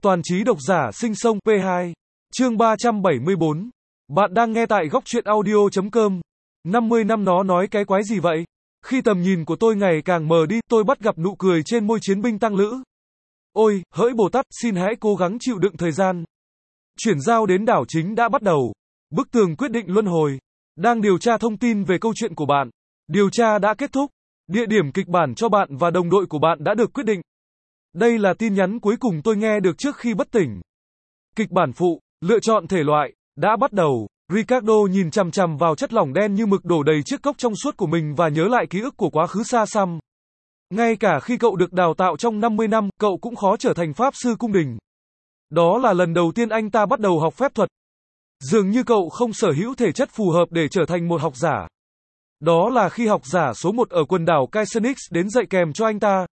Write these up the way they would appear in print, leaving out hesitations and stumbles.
Toàn trí độc giả sinh sông P2. Chương 374. Bạn đang nghe tại góc truyện audio.com. 50 năm nó nói cái quái gì vậy? Khi tầm nhìn của tôi ngày càng mờ đi, tôi bắt gặp nụ cười trên môi chiến binh tăng lữ. Ôi, hỡi Bồ Tát, xin hãy cố gắng chịu đựng thời gian. Chuyển giao đến đảo chính đã bắt đầu. Bức tường quyết định luân hồi. Đang điều tra thông tin về câu chuyện của bạn. Điều tra đã kết thúc. Địa điểm kịch bản cho bạn và đồng đội của bạn đã được quyết định. Đây là tin nhắn cuối cùng tôi nghe được trước khi bất tỉnh. Kịch bản phụ, lựa chọn thể loại, đã bắt đầu. Ricardo nhìn chằm chằm vào chất lỏng đen như mực đổ đầy chiếc cốc trong suốt của mình và nhớ lại ký ức của quá khứ xa xăm. Ngay cả khi cậu được đào tạo trong 50 năm, cậu cũng khó trở thành pháp sư cung đình. Đó là lần đầu tiên anh ta bắt đầu học phép thuật. Dường như cậu không sở hữu thể chất phù hợp để trở thành một học giả. Đó là khi học giả số 1 ở quần đảo Kaisenix đến dạy kèm cho anh ta.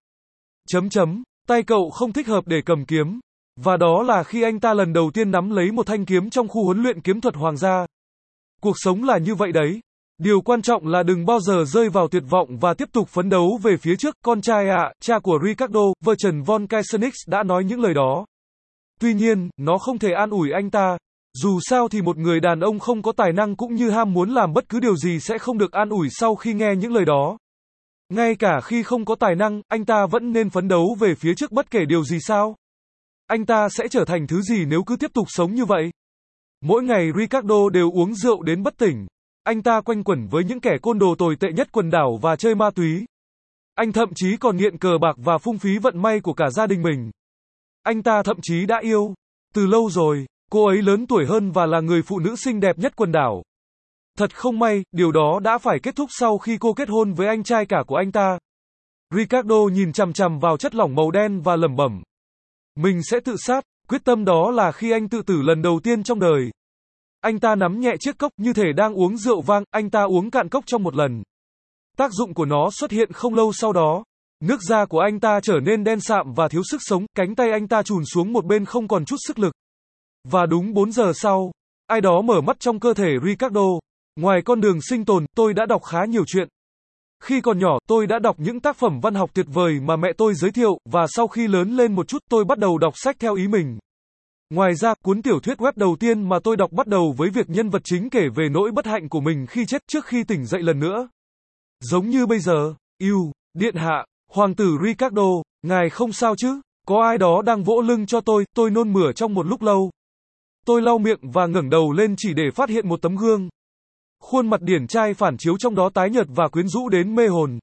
Tay cậu không thích hợp để cầm kiếm. Và đó là khi anh ta lần đầu tiên nắm lấy một thanh kiếm trong khu huấn luyện kiếm thuật hoàng gia. Cuộc sống là như vậy đấy. Điều quan trọng là đừng bao giờ rơi vào tuyệt vọng và tiếp tục phấn đấu về phía trước. Con trai ạ, cha của Ricardo, Vernon von Kaisenix đã nói những lời đó. Tuy nhiên, nó không thể an ủi anh ta. Dù sao thì một người đàn ông không có tài năng cũng như ham muốn làm bất cứ điều gì sẽ không được an ủi sau khi nghe những lời đó. Ngay cả khi không có tài năng, anh ta vẫn nên phấn đấu về phía trước bất kể điều gì sao? Anh ta sẽ trở thành thứ gì nếu cứ tiếp tục sống như vậy? Mỗi ngày Ricardo đều uống rượu đến bất tỉnh. Anh ta quanh quẩn với những kẻ côn đồ tồi tệ nhất quần đảo và chơi ma túy. Anh thậm chí còn nghiện cờ bạc và phung phí vận may của cả gia đình mình. Anh ta thậm chí đã yêu. Từ lâu rồi, cô ấy lớn tuổi hơn và là người phụ nữ xinh đẹp nhất quần đảo. Thật không may, điều đó đã phải kết thúc sau khi cô kết hôn với anh trai cả của anh ta. Ricardo nhìn chằm chằm vào chất lỏng màu đen và lẩm bẩm. Mình sẽ tự sát, quyết tâm đó là khi anh tự tử lần đầu tiên trong đời. Anh ta nắm nhẹ chiếc cốc như thể đang uống rượu vang, anh ta uống cạn cốc trong một lần. Tác dụng của nó xuất hiện không lâu sau đó. Nước da của anh ta trở nên đen sạm và thiếu sức sống, cánh tay anh ta chùn xuống một bên không còn chút sức lực. Và đúng 4 giờ sau, ai đó mở mắt trong cơ thể Ricardo. Ngoài con đường sinh tồn, tôi đã đọc khá nhiều chuyện. Khi còn nhỏ, tôi đã đọc những tác phẩm văn học tuyệt vời mà mẹ tôi giới thiệu, và sau khi lớn lên một chút, tôi bắt đầu đọc sách theo ý mình. Ngoài ra, cuốn tiểu thuyết web đầu tiên mà tôi đọc bắt đầu với việc nhân vật chính kể về nỗi bất hạnh của mình khi chết trước khi tỉnh dậy lần nữa. Giống như bây giờ, Điện hạ, Hoàng tử Ricardo, ngài không sao chứ? Có ai đó đang vỗ lưng cho tôi nôn mửa trong một lúc lâu. Tôi lau miệng và ngẩng đầu lên chỉ để phát hiện một tấm gương. Khuôn mặt điển trai phản chiếu trong đó tái nhợt và quyến rũ đến mê hồn.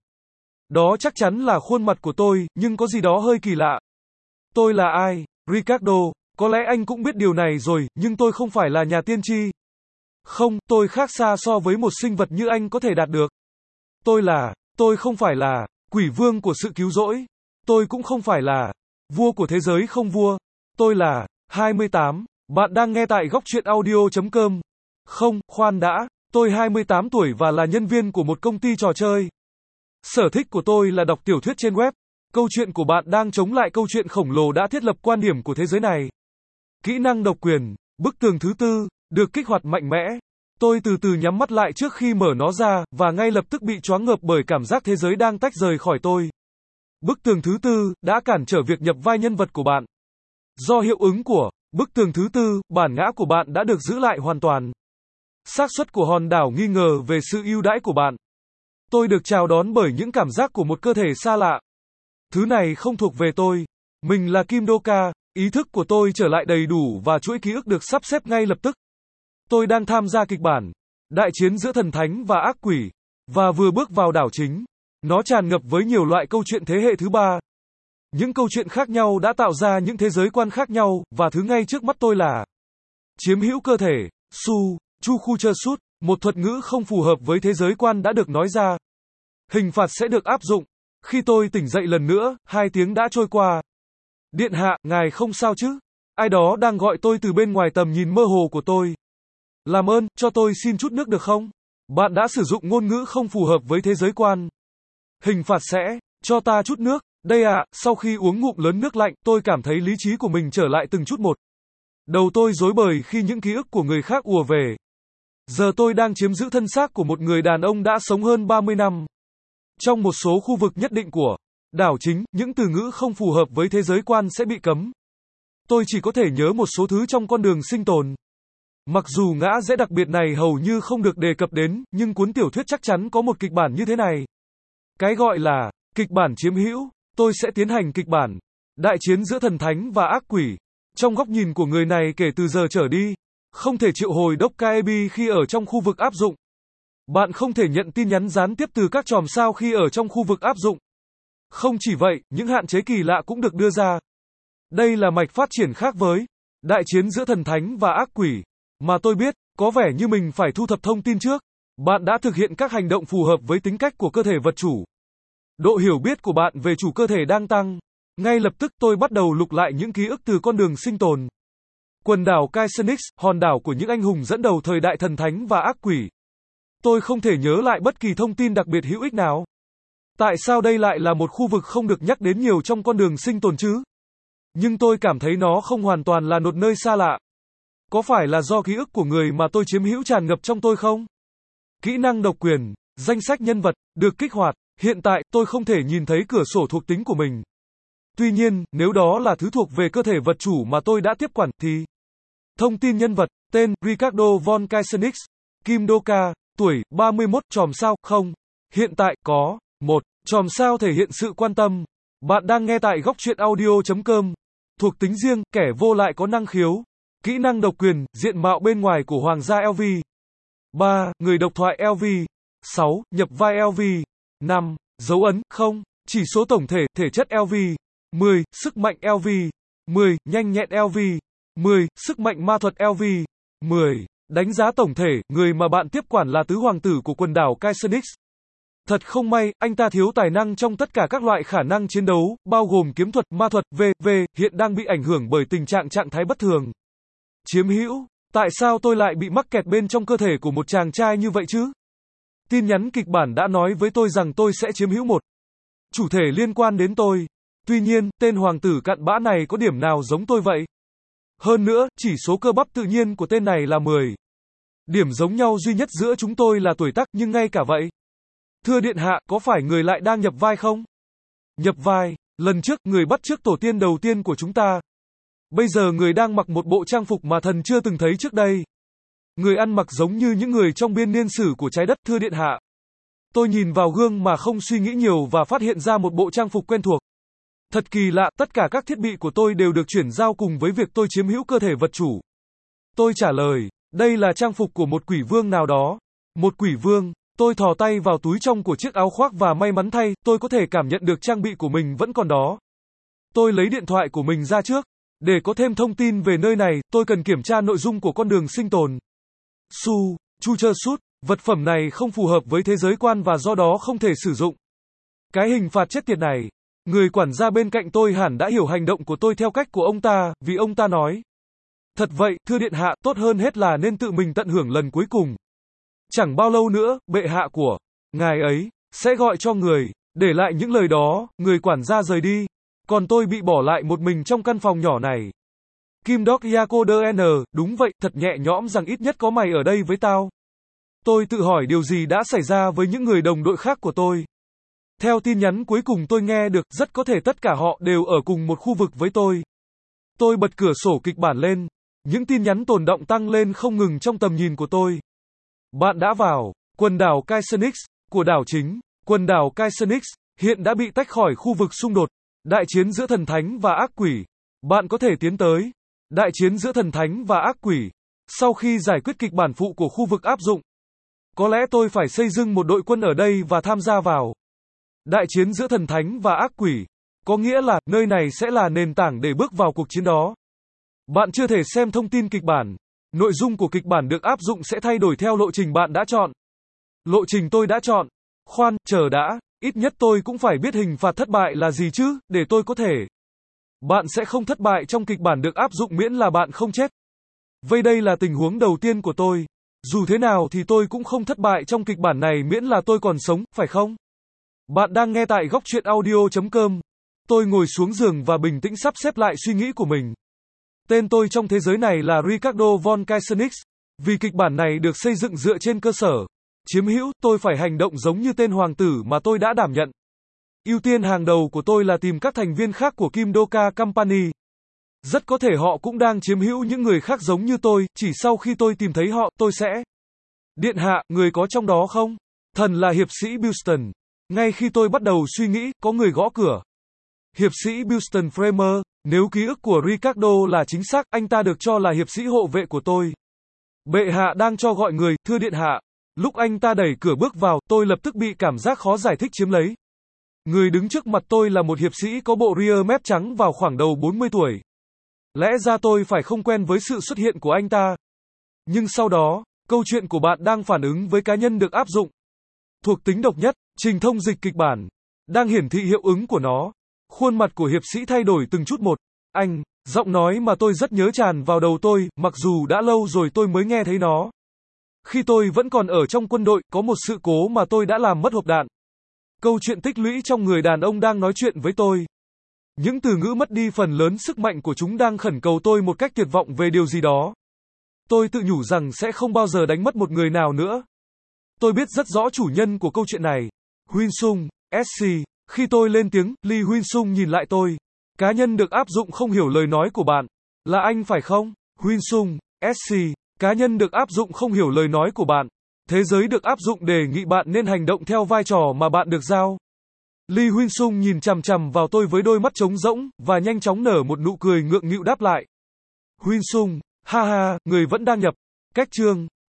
Đó chắc chắn là khuôn mặt của tôi, nhưng có gì đó hơi kỳ lạ. Tôi là ai? Ricardo, có lẽ anh cũng biết điều này rồi, nhưng tôi không phải là nhà tiên tri. Không, tôi khác xa so với một sinh vật như anh có thể đạt được. Tôi không phải là quỷ vương của sự cứu rỗi. Tôi cũng không phải là vua của thế giới không vua. Tôi là 28. Bạn đang nghe tại góc truyện audio.com. Không, khoan đã. Tôi 28 tuổi và là nhân viên của một công ty trò chơi. Sở thích của tôi là đọc tiểu thuyết trên web. Câu chuyện của bạn đang chống lại câu chuyện khổng lồ đã thiết lập quan điểm của thế giới này. Kỹ năng độc quyền, bức tường thứ tư, được kích hoạt mạnh mẽ. Tôi từ từ nhắm mắt lại trước khi mở nó ra, và ngay lập tức bị choáng ngợp bởi cảm giác thế giới đang tách rời khỏi tôi. Bức tường thứ tư đã cản trở việc nhập vai nhân vật của bạn. Do hiệu ứng của bức tường thứ tư, bản ngã của bạn đã được giữ lại hoàn toàn. Xác suất của hòn đảo nghi ngờ về sự ưu đãi của bạn. Tôi được chào đón bởi những cảm giác của một cơ thể xa lạ. Thứ này không thuộc về tôi. Mình là Kim Doka, ý thức của tôi trở lại đầy đủ và chuỗi ký ức được sắp xếp ngay lập tức. Tôi đang tham gia kịch bản đại chiến giữa thần thánh và ác quỷ, và vừa bước vào đảo chính. Nó tràn ngập với nhiều loại câu chuyện thế hệ thứ ba. Những câu chuyện khác nhau đã tạo ra những thế giới quan khác nhau, và thứ ngay trước mắt tôi là chiếm hữu cơ thể, Chu khu chơ sút, một thuật ngữ không phù hợp với thế giới quan đã được nói ra. Hình phạt sẽ được áp dụng. Khi tôi tỉnh dậy lần nữa, 2 tiếng đã trôi qua. Điện hạ, ngài không sao chứ? Ai đó đang gọi tôi từ bên ngoài tầm nhìn mơ hồ của tôi. Làm ơn, cho tôi xin chút nước được không? Bạn đã sử dụng ngôn ngữ không phù hợp với thế giới quan. Hình phạt sẽ, cho ta chút nước. Đây ạ, sau khi uống ngụm lớn nước lạnh, tôi cảm thấy lý trí của mình trở lại từng chút một. Đầu tôi rối bời khi những ký ức của người khác ùa về. Giờ tôi đang chiếm giữ thân xác của một người đàn ông đã sống hơn 30 năm. Trong một số khu vực nhất định của đảo chính, những từ ngữ không phù hợp với thế giới quan sẽ bị cấm. tôi chỉ có thể nhớ một số thứ trong con đường sinh tồn. Mặc dù ngã rẽ đặc biệt này hầu như không được đề cập đến, nhưng cuốn tiểu thuyết chắc chắn có một kịch bản như thế này. Cái gọi là kịch bản chiếm hữu, tôi sẽ tiến hành kịch bản đại chiến giữa thần thánh và ác quỷ. Trong góc nhìn của người này kể từ giờ trở đi, không thể triệu hồi Doc Caebi khi ở trong khu vực áp dụng. Bạn không thể nhận tin nhắn gián tiếp từ các chòm sao khi ở trong khu vực áp dụng. Không chỉ vậy, những hạn chế kỳ lạ cũng được đưa ra. Đây là mạch phát triển khác với đại chiến giữa thần thánh và ác quỷ mà tôi biết, có vẻ như mình phải thu thập thông tin trước. Bạn đã thực hiện các hành động phù hợp với tính cách của cơ thể vật chủ. Độ hiểu biết của bạn về chủ cơ thể đang tăng. Ngay lập tức tôi bắt đầu lục lại những ký ức từ con đường sinh tồn. Quần đảo Kaisenix, hòn đảo của những anh hùng dẫn đầu thời đại thần thánh và ác quỷ. Tôi không thể nhớ lại bất kỳ thông tin đặc biệt hữu ích nào. Tại sao đây lại là một khu vực không được nhắc đến nhiều trong con đường sinh tồn chứ? Nhưng tôi cảm thấy nó không hoàn toàn là một nơi xa lạ. Có phải là do ký ức của người mà tôi chiếm hữu tràn ngập trong tôi không? Kỹ năng độc quyền, danh sách nhân vật, được kích hoạt. Hiện tại, tôi không thể nhìn thấy cửa sổ thuộc tính của mình. Tuy nhiên, nếu đó là thứ thuộc về cơ thể vật chủ mà tôi đã tiếp quản, thì thông tin nhân vật, tên, Ricardo von Kaisenix, Kim Doka, tuổi, 31, chòm sao, không. Hiện tại, có một chòm sao thể hiện sự quan tâm. Bạn đang nghe tại góc truyện audio.com. Thuộc tính riêng, kẻ vô lại có năng khiếu. Kỹ năng độc quyền, diện mạo bên ngoài của Hoàng gia LV. 3. Người độc thoại LV. 6. Nhập vai LV. 5. Dấu ấn, không. Chỉ số tổng thể, thể chất LV. 10. Sức mạnh LV. 10. Nhanh nhẹn LV. 10. Sức mạnh ma thuật LV. 10. Đánh giá tổng thể, người mà bạn tiếp quản là tứ hoàng tử của quần đảo Kaisenix. Thật không may, anh ta thiếu tài năng trong tất cả các loại khả năng chiến đấu, bao gồm kiếm thuật, ma thuật, v.v. Hiện đang bị ảnh hưởng bởi tình trạng thái bất thường. Chiếm hữu. Tại sao tôi lại bị mắc kẹt bên trong cơ thể của một chàng trai như vậy chứ? Tin nhắn kịch bản đã nói với tôi rằng tôi sẽ chiếm hữu một chủ thể liên quan đến tôi. Tuy nhiên, tên hoàng tử cặn bã này có điểm nào giống tôi vậy? Hơn nữa, chỉ số cơ bắp tự nhiên của tên này là 10. Điểm giống nhau duy nhất giữa chúng tôi là tuổi tác, nhưng ngay cả vậy. Thưa điện hạ, có phải người lại đang nhập vai không? Nhập vai. Lần trước, người bắt chước tổ tiên đầu tiên của chúng ta. Bây giờ người đang mặc một bộ trang phục mà thần chưa từng thấy trước đây. Người ăn mặc giống như những người trong biên niên sử của trái đất, thưa điện hạ. Tôi nhìn vào gương mà không suy nghĩ nhiều và phát hiện ra một bộ trang phục quen thuộc. Thật kỳ lạ, tất cả các thiết bị của tôi đều được chuyển giao cùng với việc tôi chiếm hữu cơ thể vật chủ. Tôi trả lời, đây là trang phục của một quỷ vương nào đó. Một quỷ vương. Tôi thò tay vào túi trong của chiếc áo khoác và may mắn thay, tôi có thể cảm nhận được trang bị của mình vẫn còn đó. Tôi lấy điện thoại của mình ra trước. Để có thêm thông tin về nơi này, tôi cần kiểm tra nội dung của con đường sinh tồn. Future Suit, vật phẩm này không phù hợp với thế giới quan và do đó không thể sử dụng. Cái hình phạt chết tiệt này. Người quản gia bên cạnh tôi hẳn đã hiểu hành động của tôi theo cách của ông ta, vì ông ta nói. Thật vậy, thưa điện hạ, tốt hơn hết là nên tự mình tận hưởng lần cuối cùng. Chẳng bao lâu nữa, bệ hạ của ngài ấy sẽ gọi cho người. Để lại những lời đó, người quản gia rời đi. Còn tôi bị bỏ lại một mình trong căn phòng nhỏ này. Kim Doc Yakoder N, đúng vậy, thật nhẹ nhõm rằng ít nhất có mày ở đây với tao. Tôi tự hỏi điều gì đã xảy ra với những người đồng đội khác của tôi. Theo tin nhắn cuối cùng tôi nghe được, rất có thể tất cả họ đều ở cùng một khu vực với tôi. Tôi bật cửa sổ kịch bản lên. Những tin nhắn tồn đọng tăng lên không ngừng trong tầm nhìn của tôi. Bạn đã vào quần đảo Kaisenix của đảo chính. Quần đảo Kaisenix hiện đã bị tách khỏi khu vực xung đột. Đại chiến giữa thần thánh và ác quỷ. Bạn có thể tiến tới đại chiến giữa thần thánh và ác quỷ. Sau khi giải quyết kịch bản phụ của khu vực áp dụng, có lẽ tôi phải xây dựng một đội quân ở đây và tham gia vào đại chiến giữa thần thánh và ác quỷ. Có nghĩa là, nơi này sẽ là nền tảng để bước vào cuộc chiến đó. Bạn chưa thể xem thông tin kịch bản. Nội dung của kịch bản được áp dụng sẽ thay đổi theo lộ trình bạn đã chọn. Lộ trình tôi đã chọn. Khoan, chờ đã. Ít nhất tôi cũng phải biết hình phạt thất bại là gì chứ, để tôi có thể. Bạn sẽ không thất bại trong kịch bản được áp dụng miễn là bạn không chết. Vậy đây là tình huống đầu tiên của tôi. Dù thế nào thì tôi cũng không thất bại trong kịch bản này miễn là tôi còn sống, phải không? Bạn đang nghe tại góc truyện audio.com. Tôi ngồi xuống giường và bình tĩnh sắp xếp lại suy nghĩ của mình. Tên tôi trong thế giới này là Ricardo von Kaisenix. Vì kịch bản này được xây dựng dựa trên cơ sở chiếm hữu, tôi phải hành động giống như tên hoàng tử mà tôi đã đảm nhận. Ưu tiên hàng đầu của tôi là tìm các thành viên khác của Kim Doka Company. Rất có thể họ cũng đang chiếm hữu những người khác giống như tôi, chỉ sau khi tôi tìm thấy họ, tôi sẽ. Điện hạ, người có trong đó không? Thần là hiệp sĩ Buxton. Ngay khi tôi bắt đầu suy nghĩ, có người gõ cửa. Hiệp sĩ Buxton Framer, nếu ký ức của Ricardo là chính xác, anh ta được cho là hiệp sĩ hộ vệ của tôi. Bệ hạ đang cho gọi người, thưa điện hạ. Lúc anh ta đẩy cửa bước vào, tôi lập tức bị cảm giác khó giải thích chiếm lấy. Người đứng trước mặt tôi là một hiệp sĩ có bộ ria mép trắng vào khoảng đầu 40 tuổi. Lẽ ra tôi phải không quen với sự xuất hiện của anh ta. Nhưng sau đó, câu chuyện của bạn đang phản ứng với cá nhân được áp dụng. Thuộc tính độc nhất, trình thông dịch kịch bản. Đang hiển thị hiệu ứng của nó. Khuôn mặt của hiệp sĩ thay đổi từng chút một. Anh, giọng nói mà tôi rất nhớ tràn vào đầu tôi, mặc dù đã lâu rồi tôi mới nghe thấy nó. Khi tôi vẫn còn ở trong quân đội, có một sự cố mà tôi đã làm mất hộp đạn. Câu chuyện tích lũy trong người đàn ông đang nói chuyện với tôi. Những từ ngữ mất đi phần lớn sức mạnh của chúng đang khẩn cầu tôi một cách tuyệt vọng về điều gì đó. Tôi tự nhủ rằng sẽ không bao giờ đánh mất một người nào nữa. Tôi biết rất rõ chủ nhân của câu chuyện này. Huynh Sung, SC. Khi tôi lên tiếng, Lee Huynh Sung nhìn lại tôi. Cá nhân được áp dụng không hiểu lời nói của bạn. Là anh phải không? Huynh Sung, SC. Cá nhân được áp dụng không hiểu lời nói của bạn. Thế giới được áp dụng đề nghị bạn nên hành động theo vai trò mà bạn được giao. Lee Huynh Sung nhìn chằm chằm vào tôi với đôi mắt trống rỗng, và nhanh chóng nở một nụ cười ngượng nghịu đáp lại. Huynh Sung, ha ha, người vẫn đang nhập. Cách chương.